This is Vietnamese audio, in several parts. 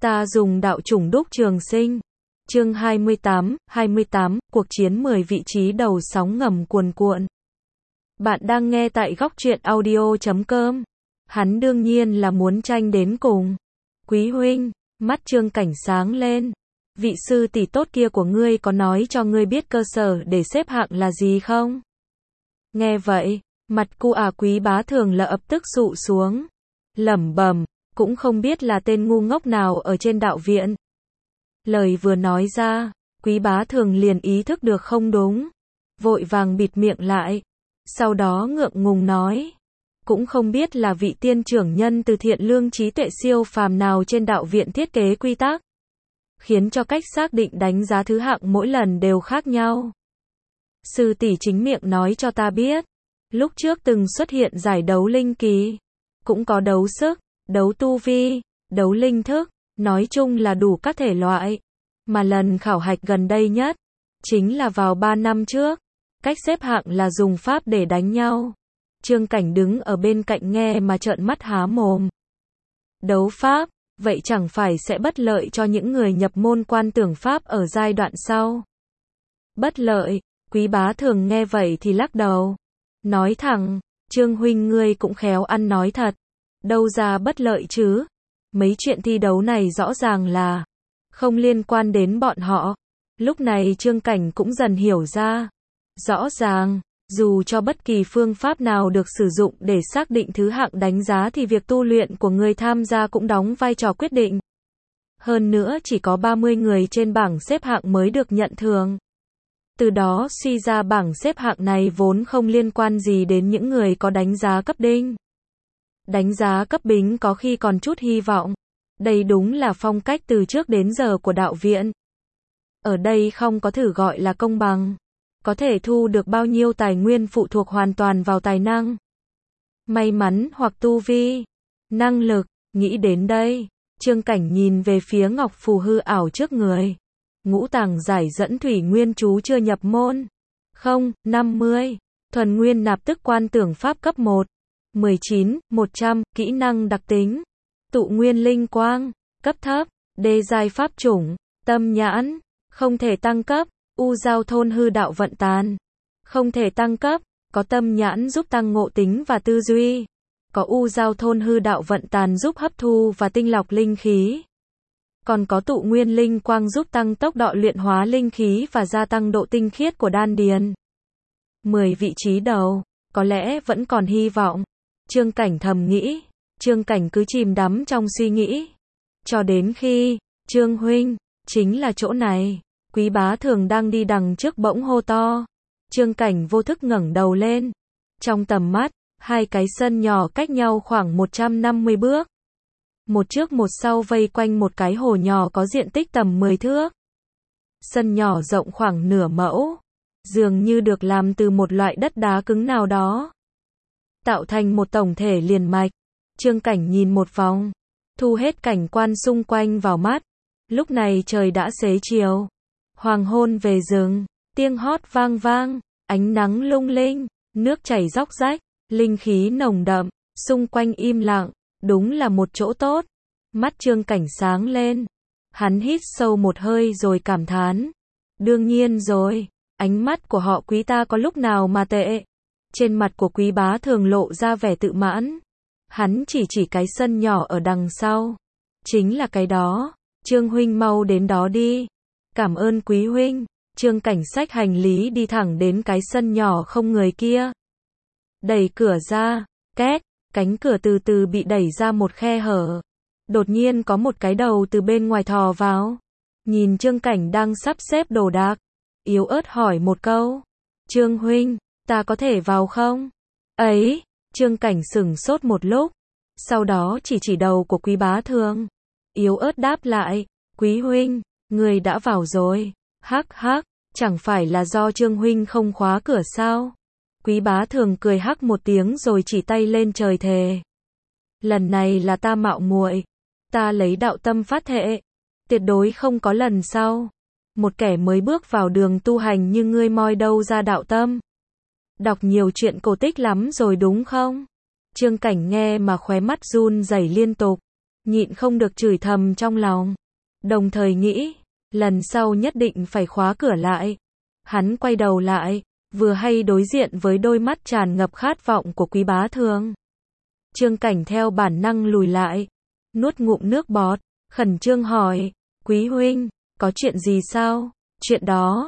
Ta dùng đạo chủng đúc trường sinh. Chương 28, cuộc chiến 10 vị trí đầu sóng ngầm cuồn cuộn. Bạn đang nghe tại góc truyện audio.com. Hắn đương nhiên là muốn tranh đến cùng. Quý huynh, mắt Trương Cảnh sáng lên. Vị sư tỷ tốt kia của ngươi có nói cho ngươi biết cơ sở để xếp hạng là gì không? Nghe vậy, mặt cu Quý Bá Thường lập tức sụ xuống. Lẩm bẩm, cũng không biết là tên ngu ngốc nào ở trên đạo viện. Lời vừa nói ra, Quý Bá Thường liền ý thức được không đúng. Vội vàng bịt miệng lại. Sau đó ngượng ngùng nói. Cũng không biết là vị tiên trưởng nhân từ thiện lương trí tuệ siêu phàm nào trên đạo viện thiết kế quy tắc. Khiến cho cách xác định đánh giá thứ hạng mỗi lần đều khác nhau. Sư tỷ chính miệng nói cho ta biết. Lúc trước từng xuất hiện giải đấu linh kỳ. Cũng có đấu sức, đấu tu vi, đấu linh thức. Nói chung là đủ các thể loại. Mà lần khảo hạch gần đây nhất, chính là vào 3 năm trước. Cách xếp hạng là dùng pháp để đánh nhau. Trương Cảnh đứng ở bên cạnh nghe mà trợn mắt há mồm. Đấu pháp, vậy chẳng phải sẽ bất lợi cho những người nhập môn quan tưởng pháp ở giai đoạn sau. Bất lợi, Quý Bá Thường nghe vậy thì lắc đầu. Nói thẳng, Trương huynh ngươi cũng khéo ăn nói thật. Đâu ra bất lợi chứ? Mấy chuyện thi đấu này rõ ràng là không liên quan đến bọn họ. Lúc này Trương Cảnh cũng dần hiểu ra. Rõ ràng, dù cho bất kỳ phương pháp nào được sử dụng để xác định thứ hạng đánh giá thì việc tu luyện của người tham gia cũng đóng vai trò quyết định. Hơn nữa chỉ có 30 người trên bảng xếp hạng mới được nhận thưởng. Từ đó suy ra bảng xếp hạng này vốn không liên quan gì đến những người có đánh giá cấp đinh. Đánh giá cấp bính có khi còn chút hy vọng. Đây đúng là phong cách từ trước đến giờ của đạo viện. Ở đây không có thử gọi là công bằng. Có thể thu được bao nhiêu tài nguyên phụ thuộc hoàn toàn vào tài năng, may mắn hoặc tu vi, năng lực. Nghĩ đến đây, Trương Cảnh nhìn về phía ngọc phù hư ảo trước người. Ngũ tàng giải dẫn thủy nguyên chú chưa nhập môn. 50. Thuần nguyên nạp tức quan tưởng pháp cấp 1. 19, 100, kỹ năng đặc tính. Tụ nguyên linh quang, cấp thấp, đê giai pháp chủng, tâm nhãn, không thể tăng cấp. U giao thôn hư đạo vận tàn. Không thể tăng cấp, có tâm nhãn giúp tăng ngộ tính và tư duy. Có u giao thôn hư đạo vận tàn giúp hấp thu và tinh lọc linh khí. Còn có tụ nguyên linh quang giúp tăng tốc độ luyện hóa linh khí và gia tăng độ tinh khiết của đan điền. 10 vị trí đầu, có lẽ vẫn còn hy vọng. Trương Cảnh thầm nghĩ. Trương Cảnh cứ chìm đắm trong suy nghĩ. Cho đến khi, Trương huynh, chính là chỗ này. Quý Bá Thường đang đi đằng trước bỗng hô to. Trương Cảnh vô thức ngẩng đầu lên. Trong tầm mắt, hai cái sân nhỏ cách nhau khoảng 150 bước. Một trước một sau vây quanh một cái hồ nhỏ có diện tích tầm 10 thước. Sân nhỏ rộng khoảng nửa mẫu. Dường như được làm từ một loại đất đá cứng nào đó. Tạo thành một tổng thể liền mạch. Trương Cảnh nhìn một vòng. Thu hết cảnh quan xung quanh vào mắt. Lúc này trời đã xế chiều. Hoàng hôn về rừng, tiếng hót vang vang, ánh nắng lung linh, nước chảy róc rách, linh khí nồng đậm, xung quanh im lặng, đúng là một chỗ tốt. Mắt Trương Cảnh sáng lên. Hắn hít sâu một hơi rồi cảm thán. Đương nhiên rồi, ánh mắt của họ Quý ta có lúc nào mà tệ. Trên mặt của Quý Bá Thường lộ ra vẻ tự mãn. Hắn chỉ cái sân nhỏ ở đằng sau. Chính là cái đó, Trương huynh mau đến đó đi. Cảm ơn Quý huynh. Trương Cảnh xách hành lý đi thẳng đến cái sân nhỏ không người kia. Đẩy cửa ra, két, cánh cửa từ từ bị đẩy ra một khe hở. Đột nhiên có một cái đầu từ bên ngoài thò vào. Nhìn Trương Cảnh đang sắp xếp đồ đạc, yếu ớt hỏi một câu. Trương huynh, ta có thể vào không? Ấy, Trương Cảnh sửng sốt một lúc. Sau đó chỉ đầu của Quý Bá Thường. Yếu ớt đáp lại, Quý huynh. Người đã vào rồi. Hắc hắc, chẳng phải là do Trương huynh không khóa cửa sao? Quý Bá Thường cười hắc một tiếng rồi chỉ tay lên trời thề. Lần này là ta mạo muội, ta lấy đạo tâm phát thệ, tuyệt đối không có lần sau. Một kẻ mới bước vào đường tu hành như ngươi moi đâu ra đạo tâm? Đọc nhiều chuyện cổ tích lắm rồi đúng không? Trương Cảnh nghe mà khóe mắt run rẩy liên tục. nhịn không được chửi thầm trong lòng. Đồng thời nghĩ, lần sau nhất định phải khóa cửa lại. Hắn quay đầu lại, vừa hay đối diện với đôi mắt tràn ngập khát vọng của Quý Bá Thường. Trương Cảnh theo bản năng lùi lại, nuốt ngụm nước bọt, khẩn trương hỏi, Quý huynh, có chuyện gì sao? Chuyện đó,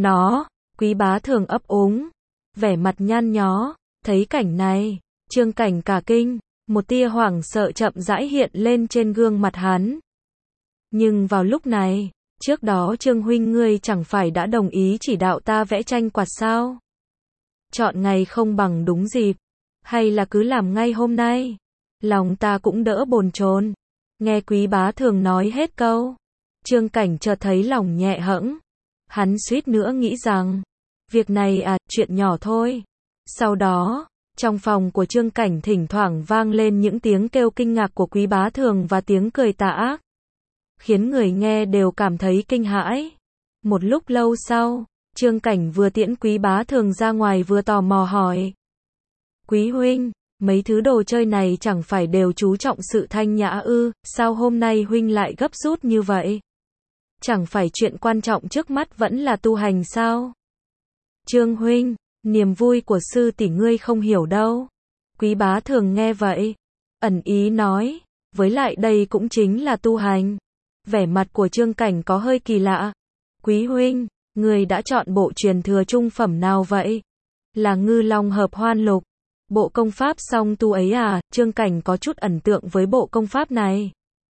Quý Bá Thường ấp úng, vẻ mặt nhăn nhó, thấy cảnh này, Trương Cảnh cả kinh, một tia hoảng sợ chậm rãi hiện lên trên gương mặt hắn. Nhưng vào lúc này, trước đó Trương huynh ngươi chẳng phải đã đồng ý chỉ đạo ta vẽ tranh quạt sao? Chọn ngày không bằng đúng dịp, hay là cứ làm ngay hôm nay? Lòng ta cũng đỡ bồn chồn. Nghe Quý Bá Thường nói hết câu, Trương Cảnh chợt thấy lòng nhẹ hẫng. Hắn suýt nữa nghĩ rằng, việc này chuyện nhỏ thôi. Sau đó, trong phòng của Trương Cảnh thỉnh thoảng vang lên những tiếng kêu kinh ngạc của Quý Bá Thường và tiếng cười tà ác, khiến người nghe đều cảm thấy kinh hãi. Một lúc lâu sau, Trương Cảnh vừa tiễn Quý Bá Thường ra ngoài vừa tò mò hỏi, Quý huynh, mấy thứ đồ chơi này chẳng phải đều chú trọng sự thanh nhã ư, sao hôm nay huynh lại gấp rút như vậy? Chẳng phải chuyện quan trọng trước mắt vẫn là tu hành sao? Trương huynh, niềm vui của sư tỷ ngươi không hiểu đâu. Quý Bá Thường nghe vậy, ẩn ý nói, với lại đây cũng chính là tu hành. Vẻ mặt của Trương Cảnh có hơi kỳ lạ. Quý huynh, ngươi đã chọn bộ truyền thừa trung phẩm nào vậy? Là Ngư Long Hợp Hoan Lục. Bộ công pháp song tu ấy à? Trương Cảnh có chút ấn tượng với bộ công pháp này.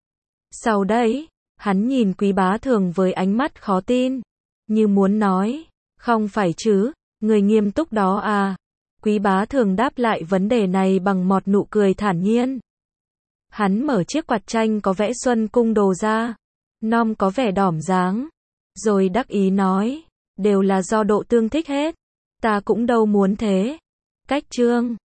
Sau đấy, hắn nhìn Quý Bá Thường với ánh mắt khó tin, như muốn nói, không phải chứ, người nghiêm túc đó à? Quý Bá Thường đáp lại vấn đề này bằng một nụ cười thản nhiên. Hắn mở chiếc quạt tranh có vẽ Xuân Cung đồ ra, nom có vẻ đỏm dáng, rồi đắc ý nói, đều là do độ tương thích hết, ta cũng đâu muốn thế. Cách chương